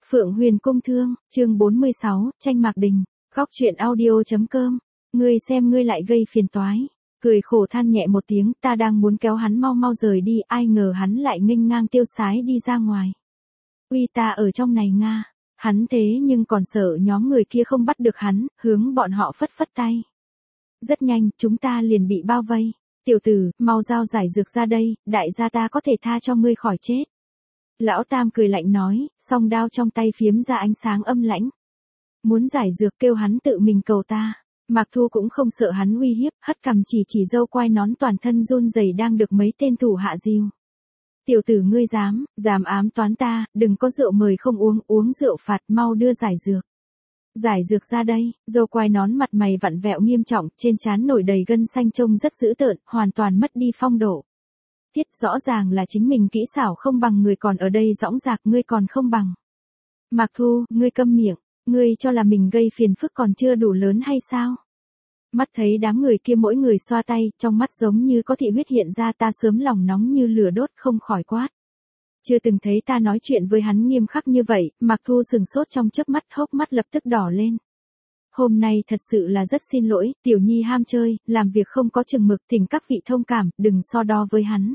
Phượng Huyền Cung Thương, chương 46, tranh Mạc Đình, góc truyện audio.com. Ngươi xem ngươi lại gây phiền toái. Cười khổ than nhẹ một tiếng, ta đang muốn kéo hắn mau mau rời đi, ai ngờ hắn lại nghênh ngang tiêu sái đi ra ngoài. Uy, ta ở trong này Nga. Hắn thế nhưng còn sợ nhóm người kia không bắt được hắn, hướng bọn họ phất phất tay. Rất nhanh, chúng ta liền bị bao vây. Tiểu tử, mau giao giải dược ra đây, đại gia ta có thể tha cho ngươi khỏi chết. Lão Tam cười lạnh nói, song đao trong tay phiếm ra ánh sáng âm lãnh. Muốn giải dược kêu hắn tự mình cầu ta. Mạc Thu cũng không sợ hắn uy hiếp, hất cằm chỉ râu quai nón toàn thân run rẩy đang được mấy tên thủ hạ dìu. Tiểu tử ngươi dám ám toán ta, đừng có rượu mời không uống, uống rượu phạt, mau đưa giải dược. Giải dược ra đây, râu quai nón mặt mày vặn vẹo nghiêm trọng, trên trán nổi đầy gân xanh trông rất dữ tợn, hoàn toàn mất đi phong độ. Tiết rõ ràng là chính mình kỹ xảo không bằng người, còn ở đây dõng dạc ngươi còn không bằng. Mạc Thu, ngươi câm miệng, ngươi cho là mình gây phiền phức còn chưa đủ lớn hay sao? Mắt thấy đám người kia mỗi người xoa tay, trong mắt giống như có thị huyết hiện ra, ta sớm lòng nóng như lửa đốt không khỏi quát. Chưa từng thấy ta nói chuyện với hắn nghiêm khắc như vậy, Mạc Thu sừng sốt trong chớp mắt, hốc mắt lập tức đỏ lên. Hôm nay thật sự là rất xin lỗi, tiểu nhi ham chơi, làm việc không có chừng mực, thỉnh các vị thông cảm, đừng so đo với hắn.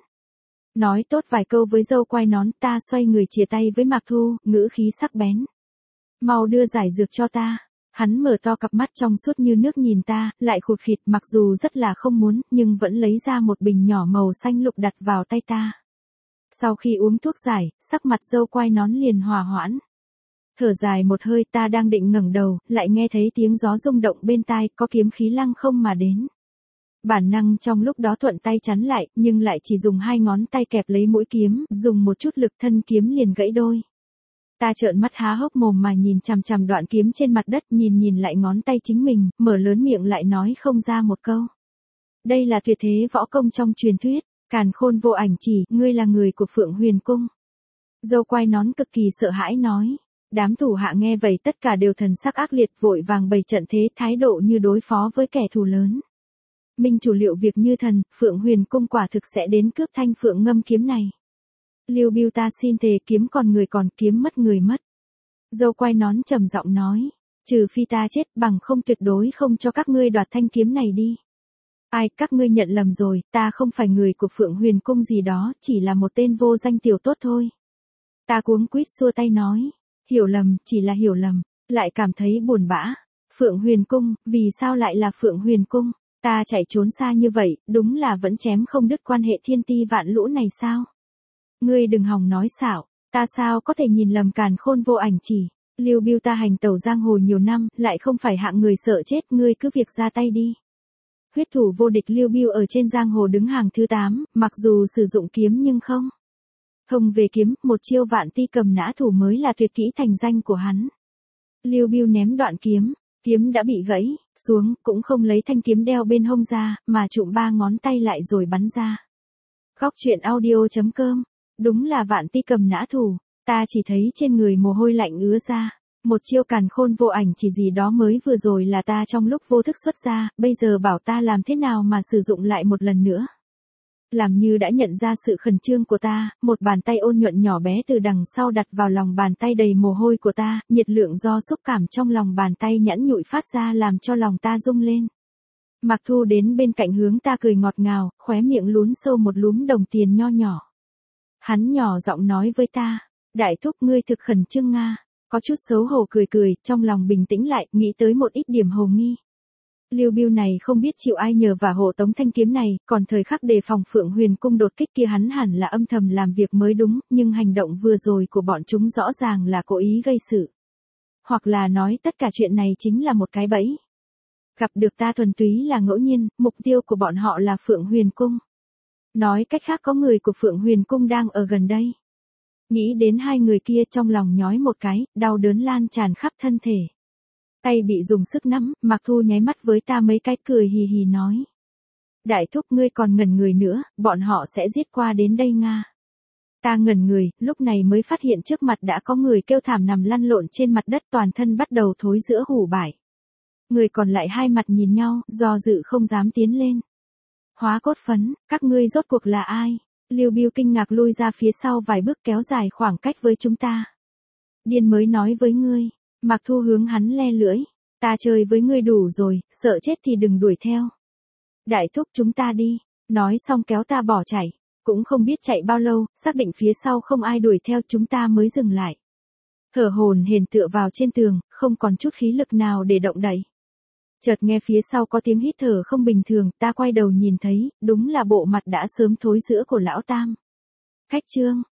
Nói tốt vài câu với dâu quai nón, ta xoay người chia tay với Mạc Thu, ngữ khí sắc bén. Mau đưa giải dược cho ta. Hắn mở to cặp mắt trong suốt như nước nhìn ta, lại khụt khịt, mặc dù rất là không muốn, nhưng vẫn lấy ra một bình nhỏ màu xanh lục đặt vào tay ta. Sau khi uống thuốc giải, sắc mặt dâu quai nón liền hòa hoãn. Thở dài một hơi, ta đang định ngẩng đầu, lại nghe thấy tiếng gió rung động bên tai, có kiếm khí lăng không mà đến. Bản năng trong lúc đó thuận tay chắn lại, nhưng lại chỉ dùng hai ngón tay kẹp lấy mũi kiếm, dùng một chút lực thân kiếm liền gãy đôi. Ta trợn mắt há hốc mồm mà nhìn chằm chằm đoạn kiếm trên mặt đất, nhìn lại ngón tay chính mình, mở lớn miệng lại nói không ra một câu. Đây là tuyệt thế võ công trong truyền thuyết, Càn Khôn Vô Ảnh Chỉ, ngươi là người của Phượng Huyền Cung. Dâu quai nón cực kỳ sợ hãi nói. Đám thủ hạ nghe vậy tất cả đều thần sắc ác liệt, vội vàng bày trận thế, thái độ như đối phó với kẻ thù lớn. Minh chủ liệu việc như thần, Phượng Huyền Cung quả thực sẽ đến cướp thanh Phượng Ngâm kiếm này. Lưu Bưu ta xin thề, kiếm còn người còn, kiếm mất người mất. Dâu quai nón trầm giọng nói, trừ phi ta chết, bằng không tuyệt đối không cho các ngươi đoạt thanh kiếm này đi. Ai, các ngươi nhận lầm rồi, ta không phải người của Phượng Huyền Cung gì đó, chỉ là một tên vô danh tiểu tốt thôi. Ta cuống quýt xua tay nói, hiểu lầm, chỉ là hiểu lầm, lại cảm thấy buồn bã. Phượng Huyền Cung, vì sao lại là Phượng Huyền Cung? Ta chạy trốn xa như vậy, đúng là vẫn chém không đứt quan hệ thiên ti vạn lũ này sao? Ngươi đừng hòng nói xạo, ta sao có thể nhìn lầm Càn Khôn Vô Ảnh Chỉ. Lưu Bưu ta hành tẩu giang hồ nhiều năm, lại không phải hạng người sợ chết, ngươi cứ việc ra tay đi. Huyết thủ vô địch Lưu Bưu ở trên giang hồ đứng hàng thứ 8, mặc dù sử dụng kiếm nhưng không. Hồng về kiếm, một chiêu vạn ti cầm nã thủ mới là tuyệt kỹ thành danh của hắn. Lưu Bưu ném đoạn kiếm, kiếm đã bị gãy xuống, cũng không lấy thanh kiếm đeo bên hông ra, mà trụm 3 ngón tay lại rồi bắn ra. Góc truyện audio.com. Đúng là vạn ti cầm nã thủ, ta chỉ thấy trên người mồ hôi lạnh ứa ra. Một chiêu Càn Khôn Vô Ảnh Chỉ gì đó mới vừa rồi là ta trong lúc vô thức xuất ra, bây giờ bảo ta làm thế nào mà sử dụng lại một lần nữa. Làm như đã nhận ra sự khẩn trương của ta, một bàn tay ôn nhuận nhỏ bé từ đằng sau đặt vào lòng bàn tay đầy mồ hôi của ta, nhiệt lượng do xúc cảm trong lòng bàn tay nhẵn nhụi phát ra làm cho lòng ta rung lên. Mạc Thu đến bên cạnh hướng ta cười ngọt ngào, khóe miệng lún sâu một lúm đồng tiền nho nhỏ. Hắn nhỏ giọng nói với ta, đại thúc ngươi thực khẩn trương Nga, có chút xấu hổ cười, trong lòng bình tĩnh lại, nghĩ tới một ít điểm hồ nghi. Lưu Bưu này không biết chịu ai nhờ và hộ tống thanh kiếm này, còn thời khắc đề phòng Phượng Huyền Cung đột kích kia hắn hẳn là âm thầm làm việc mới đúng, nhưng hành động vừa rồi của bọn chúng rõ ràng là cố ý gây sự. Hoặc là nói tất cả chuyện này chính là một cái bẫy. Gặp được ta thuần túy là ngẫu nhiên, mục tiêu của bọn họ là Phượng Huyền Cung. Nói cách khác có người của Phượng Huyền Cung đang ở gần đây. Nghĩ đến hai người kia trong lòng nhói một cái, đau đớn lan tràn khắp thân thể. Tay bị dùng sức nắm, Mạc Thu nháy mắt với ta mấy cái cười hì hì nói. Đại thúc ngươi còn ngẩn người nữa, bọn họ sẽ giết qua đến đây Nga. Ta ngẩn người, lúc này mới phát hiện trước mặt đã có người kêu thảm nằm lăn lộn trên mặt đất, toàn thân bắt đầu thối rữa hủ bại. Người còn lại hai mặt nhìn nhau, do dự không dám tiến lên. Hóa Cốt Phấn, các ngươi rốt cuộc là ai? Lưu Bưu kinh ngạc lui ra phía sau vài bước kéo dài khoảng cách với chúng ta. Điên mới nói với ngươi. Mạc Thu hướng hắn le lưỡi. Ta chơi với ngươi đủ rồi, sợ chết thì đừng đuổi theo. Đại thúc chúng ta đi. Nói xong kéo ta bỏ chạy. Cũng không biết chạy bao lâu, xác định phía sau không ai đuổi theo chúng ta mới dừng lại. Thở hổn hển tựa vào trên tường, không còn chút khí lực nào để động đậy. Chợt nghe phía sau có tiếng hít thở không bình thường, ta quay đầu nhìn thấy, đúng là bộ mặt đã sớm thối rữa của lão Tam. Khách Trương,